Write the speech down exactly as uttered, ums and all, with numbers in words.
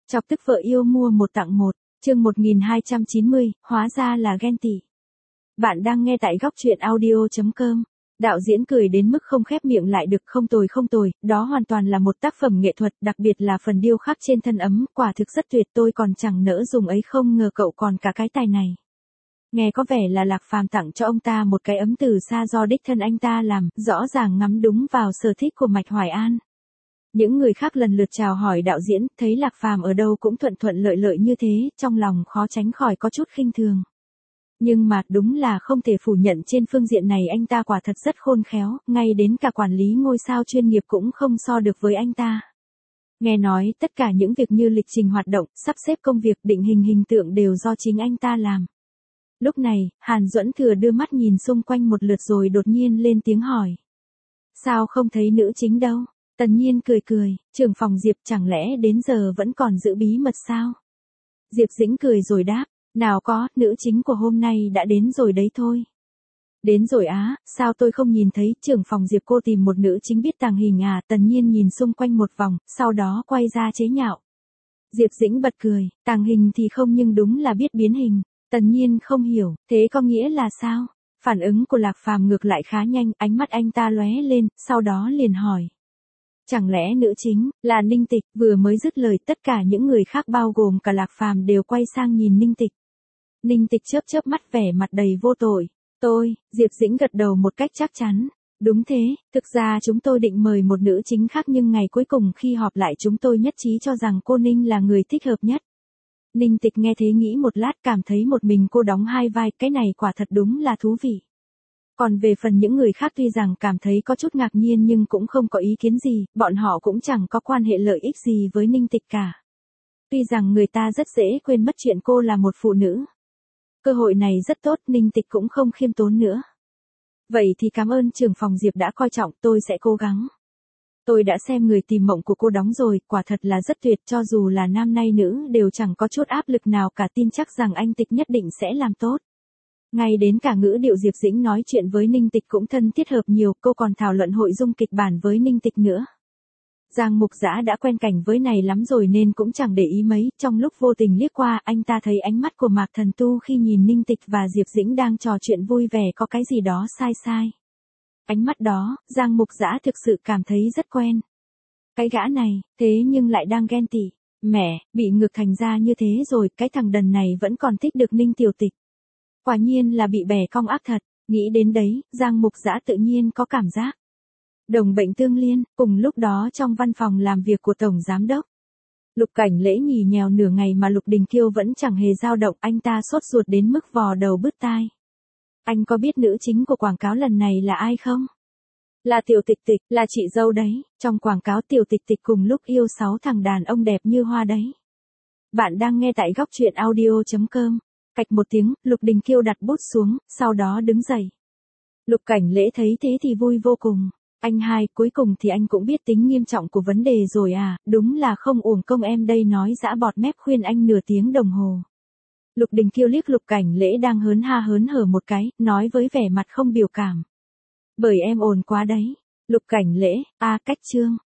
Chọc tức vợ yêu mua một tặng một, chương một nghìn hai trăm chín mươi, hóa ra là ghen tị. Bạn đang nghe tại góc truyện audio chấm com. Đạo diễn cười đến mức không khép miệng lại được. Không tồi không tồi, đó hoàn toàn là một tác phẩm nghệ thuật, đặc biệt là phần điêu khắc trên thân ấm, quả thực rất tuyệt, tôi còn chẳng nỡ dùng ấy, không ngờ cậu còn cả cái tài này. Nghe có vẻ là Lạc Phàm tặng cho ông ta một cái ấm từ xa do đích thân anh ta làm, rõ ràng ngắm đúng vào sở thích của Mạch Hoài An. Những người khác lần lượt chào hỏi đạo diễn, thấy Lạc Phàm ở đâu cũng thuận thuận lợi lợi như thế, trong lòng khó tránh khỏi có chút khinh thường. Nhưng mà đúng là không thể phủ nhận trên phương diện này anh ta quả thật rất khôn khéo, ngay đến cả quản lý ngôi sao chuyên nghiệp cũng không so được với anh ta. Nghe nói tất cả những việc như lịch trình hoạt động, sắp xếp công việc, định hình hình tượng đều do chính anh ta làm. Lúc này, Hàn Duẫn Thừa đưa mắt nhìn xung quanh một lượt rồi đột nhiên lên tiếng hỏi. Sao không thấy nữ chính đâu? Tần Nhiên cười cười, trưởng phòng Diệp chẳng lẽ đến giờ vẫn còn giữ bí mật sao? Diệp Dĩnh cười rồi đáp, nào có, nữ chính của hôm nay đã đến rồi đấy thôi. Đến rồi á, sao tôi không nhìn thấy? Trưởng phòng Diệp, cô tìm một nữ chính biết tàng hình à? Tần Nhiên nhìn xung quanh một vòng, sau đó quay ra chế nhạo. Diệp Dĩnh bật cười, tàng hình thì không nhưng đúng là biết biến hình. Tần Nhiên không hiểu, thế có nghĩa là sao? Phản ứng của Lạc Phàm ngược lại khá nhanh, ánh mắt anh ta lóe lên, sau đó liền hỏi. Chẳng lẽ nữ chính là Ninh Tịch? Vừa mới dứt lời, tất cả những người khác bao gồm cả Lạc Phàm đều quay sang nhìn Ninh Tịch. Ninh Tịch chớp chớp mắt vẻ mặt đầy vô tội. Tôi, Diệp Dĩnh gật đầu một cách chắc chắn. Đúng thế, thực ra chúng tôi định mời một nữ chính khác nhưng ngày cuối cùng khi họp lại chúng tôi nhất trí cho rằng cô Ninh là người thích hợp nhất. Ninh Tịch nghe thế nghĩ một lát, cảm thấy một mình cô đóng hai vai, cái này quả thật đúng là thú vị. Còn về phần những người khác tuy rằng cảm thấy có chút ngạc nhiên nhưng cũng không có ý kiến gì, bọn họ cũng chẳng có quan hệ lợi ích gì với Ninh Tịch cả. Tuy rằng người ta rất dễ quên mất chuyện cô là một phụ nữ. Cơ hội này rất tốt, Ninh Tịch cũng không khiêm tốn nữa. Vậy thì cảm ơn trưởng phòng Diệp đã coi trọng, tôi sẽ cố gắng. Tôi đã xem Người Tìm Mộng của cô đóng rồi, quả thật là rất tuyệt, cho dù là nam nay nữ đều chẳng có chút áp lực nào cả, tin chắc rằng anh Tịch nhất định sẽ làm tốt. Ngay đến cả ngữ điệu Diệp Dĩnh nói chuyện với Ninh Tịch cũng thân thiết hợp nhiều, cô còn thảo luận hội dung kịch bản với Ninh Tịch nữa. Giang Mục Dã đã quen cảnh với này lắm rồi nên cũng chẳng để ý mấy, trong lúc vô tình liếc qua, anh ta thấy ánh mắt của Mạc Thần Tu khi nhìn Ninh Tịch và Diệp Dĩnh đang trò chuyện vui vẻ có cái gì đó sai sai. Ánh mắt đó, Giang Mục Dã thực sự cảm thấy rất quen. Cái gã này, thế nhưng lại đang ghen tị. Mẹ, bị ngược thành ra như thế rồi, cái thằng đần này vẫn còn thích được Ninh Tiểu Tịch. Quả nhiên là bị bẻ cong ác thật, nghĩ đến đấy, Giang Mục Dã tự nhiên có cảm giác. Đồng bệnh tương liên, cùng lúc đó trong văn phòng làm việc của Tổng Giám Đốc. Lục Cảnh Lễ nhì nhèo nửa ngày mà Lục Đình Kiêu vẫn chẳng hề dao động, anh ta sốt ruột đến mức vò đầu bứt tai. Anh có biết nữ chính của quảng cáo lần này là ai không? Là Tiểu Tịch Tịch, là chị dâu đấy, trong quảng cáo Tiểu Tịch Tịch cùng lúc yêu sáu thằng đàn ông đẹp như hoa đấy. Bạn đang nghe tại góc truyện audio chấm com. Cạch một tiếng, Lục Đình Kiêu đặt bút xuống, sau đó đứng dậy. Lục Cảnh Lễ thấy thế thì vui vô cùng. Anh hai, cuối cùng thì anh cũng biết tính nghiêm trọng của vấn đề rồi à, đúng là không uổng công em đây nói giã bọt mép khuyên anh nửa tiếng đồng hồ. Lục Đình Kiêu liếc Lục Cảnh Lễ đang hớn ha hớn hở một cái, nói với vẻ mặt không biểu cảm. Bởi em ồn quá đấy. Lục Cảnh Lễ, a cách chương.